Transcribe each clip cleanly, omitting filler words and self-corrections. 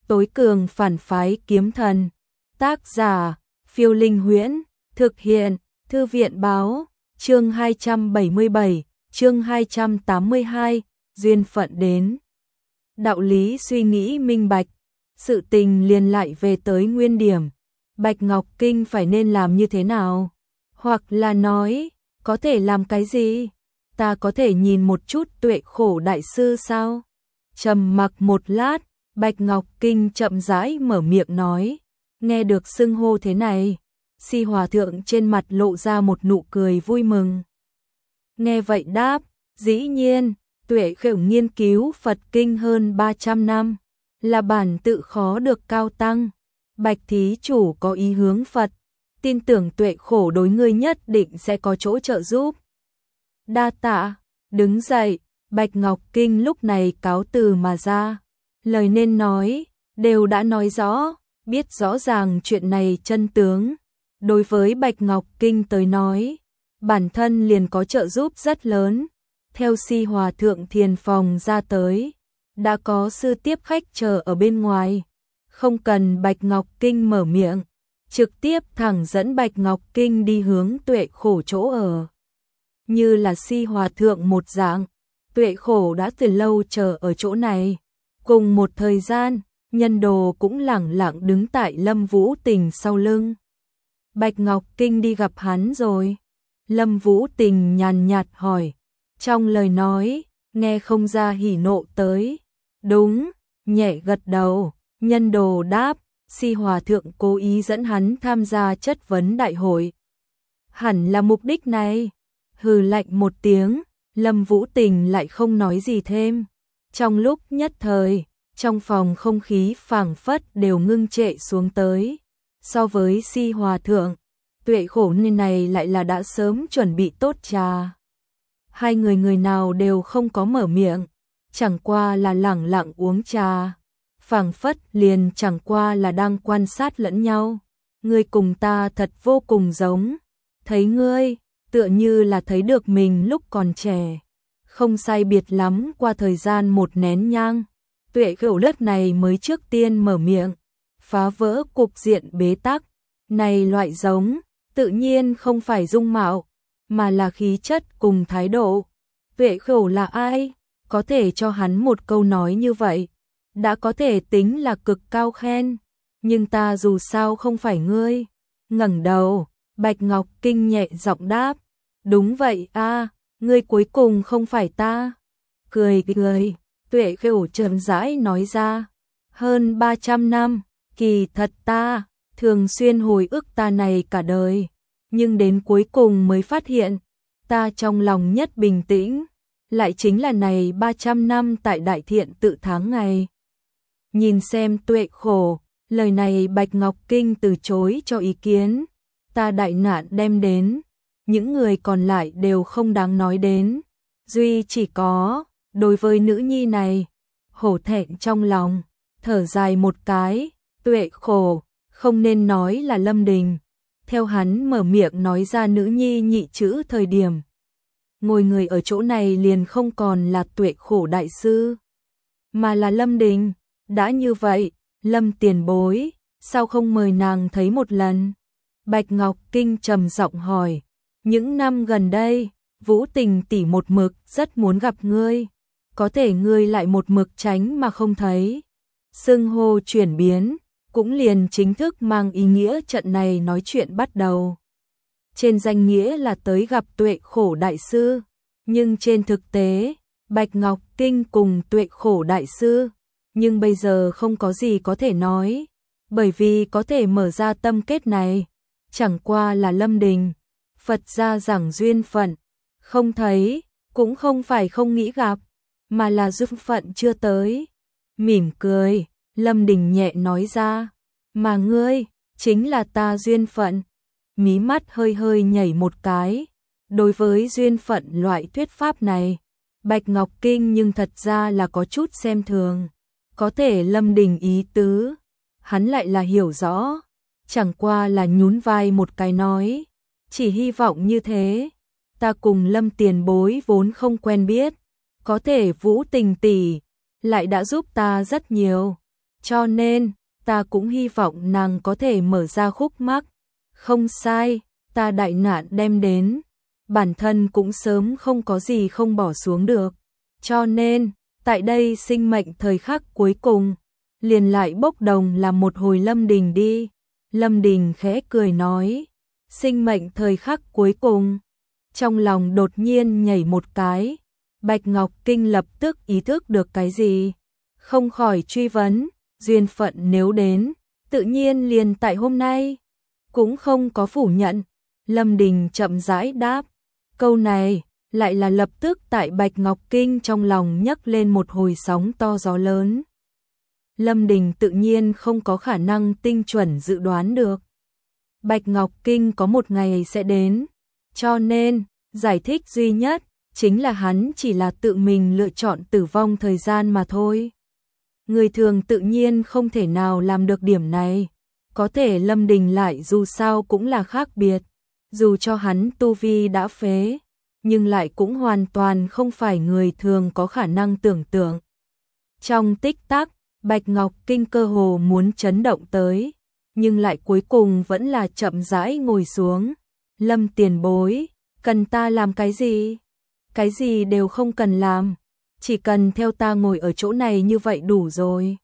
tối cường phản phái kiếm thần. Tác giả, Phiêu Linh Huyễn, thực hiện, Thư viện Báo, chương 277, chương 282, duyên phận đến. Đạo lý suy nghĩ minh bạch, sự tình liền lại về tới nguyên điểm. Bạch Ngọc Kinh phải nên làm như thế nào? Hoặc là nói, có thể làm cái gì? Ta có thể nhìn một chút Tuệ Khổ đại sư sao? Trầm mặc một lát, Bạch Ngọc Kinh chậm rãi mở miệng nói. Nghe được xưng hô thế này, Si Hòa Thượng trên mặt lộ ra một nụ cười vui mừng. Nghe vậy đáp, dĩ nhiên, Tuệ Khổ nghiên cứu Phật Kinh hơn 300 năm, là bản tự khó được cao tăng. Bạch thí chủ có ý hướng Phật, tin tưởng Tuệ Khổ đối ngươi nhất định sẽ có chỗ trợ giúp. Đa tạ, đứng dậy, Bạch Ngọc Kinh lúc này cáo từ mà ra. Lời nên nói, đều đã nói rõ, biết rõ ràng chuyện này chân tướng. Đối với Bạch Ngọc Kinh tới nói, bản thân liền có trợ giúp rất lớn. Theo Si Hòa Thượng thiền phòng ra tới, đã có sư tiếp khách chờ ở bên ngoài. Không cần Bạch Ngọc Kinh mở miệng, trực tiếp thẳng dẫn Bạch Ngọc Kinh đi hướng Tuệ Khổ chỗ ở. Như là Si Hòa Thượng một dạng, Tuệ Khổ đã từ lâu chờ ở chỗ này. Cùng một thời gian, Nhân Đồ cũng lẳng lặng đứng tại Lâm Vũ Tình sau lưng. Bạch Ngọc Kinh đi gặp hắn rồi. Lâm Vũ Tình nhàn nhạt hỏi. Trong lời nói, nghe không ra hỉ nộ tới. Đúng, nhẹ gật đầu. Nhân Đồ đáp, Si Hòa Thượng cố ý dẫn hắn tham gia chất vấn đại hội. Hẳn là mục đích này. Hừ lạnh một tiếng, Lâm Vũ Tình lại không nói gì thêm. Trong lúc nhất thời, trong phòng không khí phảng phất đều ngưng trệ xuống tới. So với Si Hòa Thượng, Tuệ Khổ này lại là đã sớm chuẩn bị tốt trà. Hai người nào đều không có mở miệng, chẳng qua là lẳng lặng uống trà. Phảng phất liền chẳng qua là đang quan sát lẫn nhau. Ngươi cùng ta thật vô cùng giống. Thấy ngươi, tựa như là thấy được mình lúc còn trẻ. Không sai biệt lắm qua thời gian một nén nhang. Tuệ Khổ lớp này mới trước tiên mở miệng, phá vỡ cục diện bế tắc. Này loại giống, tự nhiên không phải dung mạo, mà là khí chất cùng thái độ. Tuệ Khổ là ai? Có thể cho hắn một câu nói như vậy, đã có thể tính là cực cao khen. Nhưng ta dù sao không phải ngươi. Ngẩng đầu, Bạch Ngọc Kinh nhẹ giọng đáp. Đúng vậy a, ngươi cuối cùng không phải ta. Cười, Tuệ Khổ chậm rãi nói ra. Hơn 300 năm, kỳ thật ta thường xuyên hồi ức ta này cả đời. Nhưng đến cuối cùng mới phát hiện, ta trong lòng nhất bình tĩnh, lại chính là này 300 năm tại Đại Thiện Tự tháng ngày. Nhìn xem Tuệ Khổ, lời này Bạch Ngọc Kinh từ chối cho ý kiến. Ta đại nạn đem đến, những người còn lại đều không đáng nói đến. Duy chỉ có, đối với nữ nhi này, hổ thẹn trong lòng, thở dài một cái. Tuệ Khổ, không nên nói là Lâm Đình. Theo hắn mở miệng nói ra nữ nhi nhị chữ thời điểm, ngồi người ở chỗ này liền không còn là Tuệ Khổ đại sư, mà là Lâm Đình. Đã như vậy, Lâm tiền bối, sao không mời nàng thấy một lần? Bạch Ngọc Kinh trầm giọng hỏi. Những năm gần đây, Vũ Tình tỷ một mực rất muốn gặp ngươi, có thể ngươi lại một mực tránh mà không thấy. Xưng hô chuyển biến, cũng liền chính thức mang ý nghĩa trận này nói chuyện bắt đầu. Trên danh nghĩa là tới gặp Tuệ Khổ đại sư, nhưng trên thực tế, Bạch Ngọc Kinh cùng Tuệ Khổ đại sư, nhưng bây giờ không có gì có thể nói, bởi vì có thể mở ra tâm kết này, chẳng qua là Lâm Đình. Phật gia giảng duyên phận, không thấy, cũng không phải không nghĩ gặp, mà là duyên phận chưa tới. Mỉm cười, Lâm Đình nhẹ nói ra, mà ngươi, chính là ta duyên phận. Mí mắt hơi hơi nhảy một cái, đối với duyên phận loại thuyết pháp này, Bạch Ngọc Kinh nhưng thật ra là có chút xem thường. Có thể Lâm Đình ý tứ, hắn lại là hiểu rõ, chẳng qua là nhún vai một cái nói. Chỉ hy vọng như thế, ta cùng Lâm tiền bối vốn không quen biết, có thể Vũ Tình tỷ lại đã giúp ta rất nhiều. cho nên ta cũng hy vọng nàng có thể mở ra khúc mắc. Không sai, ta đại nạn đem đến, bản thân cũng sớm không có gì không bỏ xuống được. Cho nên, tại đây sinh mệnh thời khắc cuối cùng, liền lại bốc đồng làm một hồi Lâm Đình đi. Lâm Đình khẽ cười nói, sinh mệnh thời khắc cuối cùng. Trong lòng đột nhiên nhảy một cái, Bạch Ngọc Kinh lập tức ý thức được cái gì. Không khỏi truy vấn, duyên phận nếu đến, tự nhiên liền tại hôm nay. Cũng không có phủ nhận, Lâm Đình chậm rãi đáp. Câu này lại là lập tức tại Bạch Ngọc Kinh trong lòng nhấc lên một hồi sóng to gió lớn. Lâm Đình tự nhiên không có khả năng tinh chuẩn dự đoán được Bạch Ngọc Kinh có một ngày sẽ đến, cho nên giải thích duy nhất chính là hắn chỉ là tự mình lựa chọn tử vong thời gian mà thôi. Người thường tự nhiên không thể nào làm được điểm này, có thể Lâm Đình lại dù sao cũng là khác biệt, dù cho hắn tu vi đã phế, nhưng lại cũng hoàn toàn không phải người thường có khả năng tưởng tượng. Trong tích tắc, Bạch Ngọc Kinh cơ hồ muốn chấn động tới, nhưng lại cuối cùng vẫn là chậm rãi ngồi xuống. Lâm tiền bối, cần ta làm cái gì? Cái gì đều không cần làm, chỉ cần theo ta ngồi ở chỗ này như vậy đủ rồi.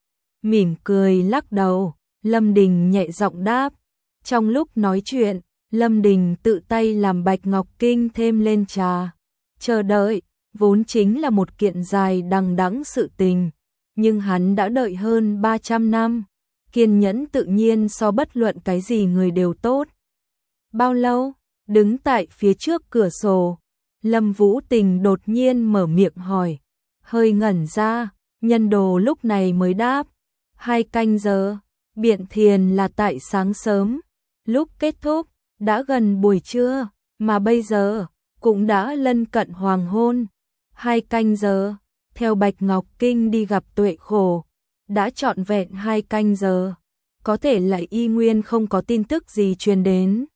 Mỉm cười lắc đầu, Lâm Đình nhẹ giọng đáp. Trong lúc nói chuyện, Lâm Đình tự tay làm Bạch Ngọc Kinh thêm lên trà. Chờ đợi, vốn chính là một kiện dài đằng đẵng sự tình, nhưng hắn đã đợi hơn 300 năm, kiên nhẫn tự nhiên so bất luận cái gì người đều tốt. Bao lâu? Đứng tại phía trước cửa sổ, Lâm Vũ Tình đột nhiên mở miệng hỏi, hơi ngẩn ra, Nhân Đồ lúc này mới đáp, 2 canh giờ, biện thiền là tại sáng sớm, lúc kết thúc, đã gần buổi trưa, mà bây giờ, cũng đã lân cận hoàng hôn, 2 canh giờ, theo Bạch Ngọc Kinh đi gặp Tuệ Khổ, đã trọn vẹn 2 canh giờ, có thể lại y nguyên không có tin tức gì truyền đến.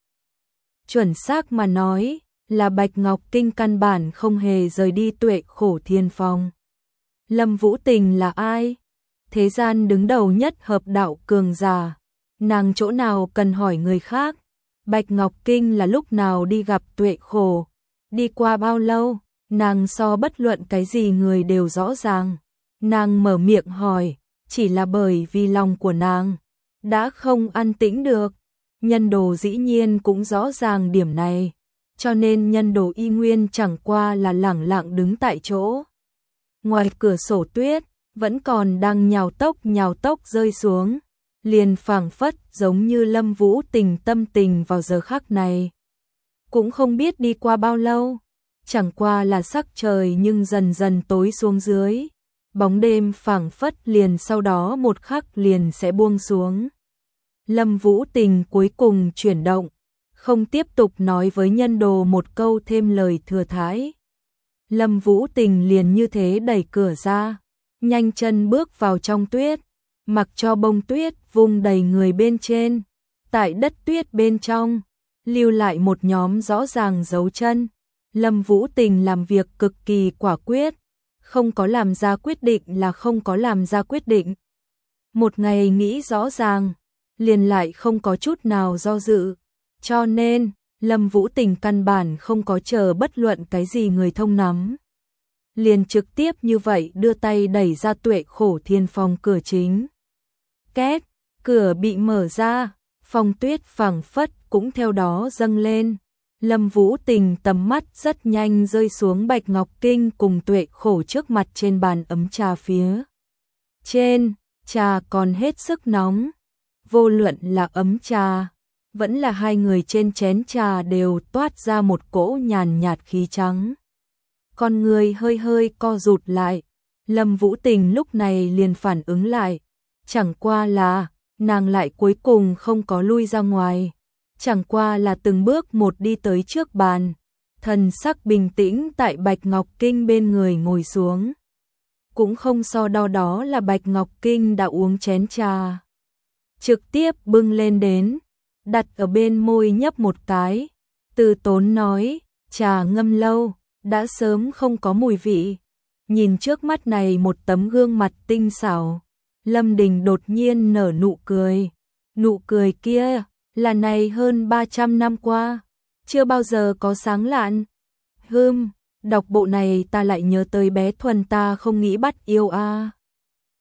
Chuẩn xác mà nói, là Bạch Ngọc Kinh căn bản không hề rời đi Tuệ Khổ Thiên Phong. Lâm Vũ Tình là ai? Thế gian đứng đầu nhất hợp đạo cường giả, nàng chỗ nào cần hỏi người khác. Bạch Ngọc Kinh là lúc nào đi gặp Tuệ Khổ, đi qua bao lâu, nàng so bất luận cái gì người đều rõ ràng. Nàng mở miệng hỏi, chỉ là bởi vì lòng của nàng đã không an tĩnh được. Nhân Đồ dĩ nhiên cũng rõ ràng điểm này, cho nên Nhân Đồ y nguyên chẳng qua là lẳng lặng đứng tại chỗ. Ngoài cửa sổ tuyết, vẫn còn đang nhào tốc rơi xuống, liền phảng phất giống như Lâm Vũ Tình tâm tình vào giờ khắc này. Cũng không biết đi qua bao lâu, chẳng qua là sắc trời nhưng dần dần tối xuống dưới, bóng đêm phảng phất liền sau đó một khắc liền sẽ buông xuống. Lâm Vũ Tình cuối cùng chuyển động, không tiếp tục nói với Nhân Đồ một câu thêm lời thừa thãi. Lâm Vũ Tình liền như thế đẩy cửa ra, nhanh chân bước vào trong tuyết, mặc cho bông tuyết vung đầy người bên trên, tại đất tuyết bên trong, lưu lại một nhóm rõ ràng dấu chân. Lâm Vũ Tình làm việc cực kỳ quả quyết, không có làm ra quyết định là không có làm ra quyết định. Một ngày nghĩ rõ ràng, liền lại không có chút nào do dự, cho nên Lâm Vũ Tình căn bản không có chờ bất luận cái gì người thông nắm. Liền trực tiếp như vậy đưa tay đẩy ra Tuệ Khổ Thiên Phong cửa chính. Két, cửa bị mở ra, phong tuyết phảng phất cũng theo đó dâng lên. Lâm Vũ Tình tầm mắt rất nhanh rơi xuống Bạch Ngọc Kinh cùng Tuệ Khổ trước mặt trên bàn ấm trà phía trên, trà còn hết sức nóng. Vô luận là ấm trà, vẫn là hai người trên chén trà đều toát ra một cỗ nhàn nhạt khí trắng. Con người hơi hơi co rụt lại, Lâm Vũ Tình lúc này liền phản ứng lại, chẳng qua là nàng lại cuối cùng không có lui ra ngoài, chẳng qua là từng bước một đi tới trước bàn, thần sắc bình tĩnh tại Bạch Ngọc Kinh bên người ngồi xuống. Cũng không so đo đó là Bạch Ngọc Kinh đã uống chén trà, trực tiếp bưng lên đến, đặt ở bên môi nhấp một cái, từ tốn nói, trà ngâm lâu, đã sớm không có mùi vị. Nhìn trước mắt này một tấm gương mặt tinh xảo, Lâm Đình đột nhiên nở nụ cười. Nụ cười kia là này hơn 300 năm qua chưa bao giờ có sáng lạn. Đọc bộ này ta lại nhớ tới bé Thuần ta không nghĩ bắt yêu a.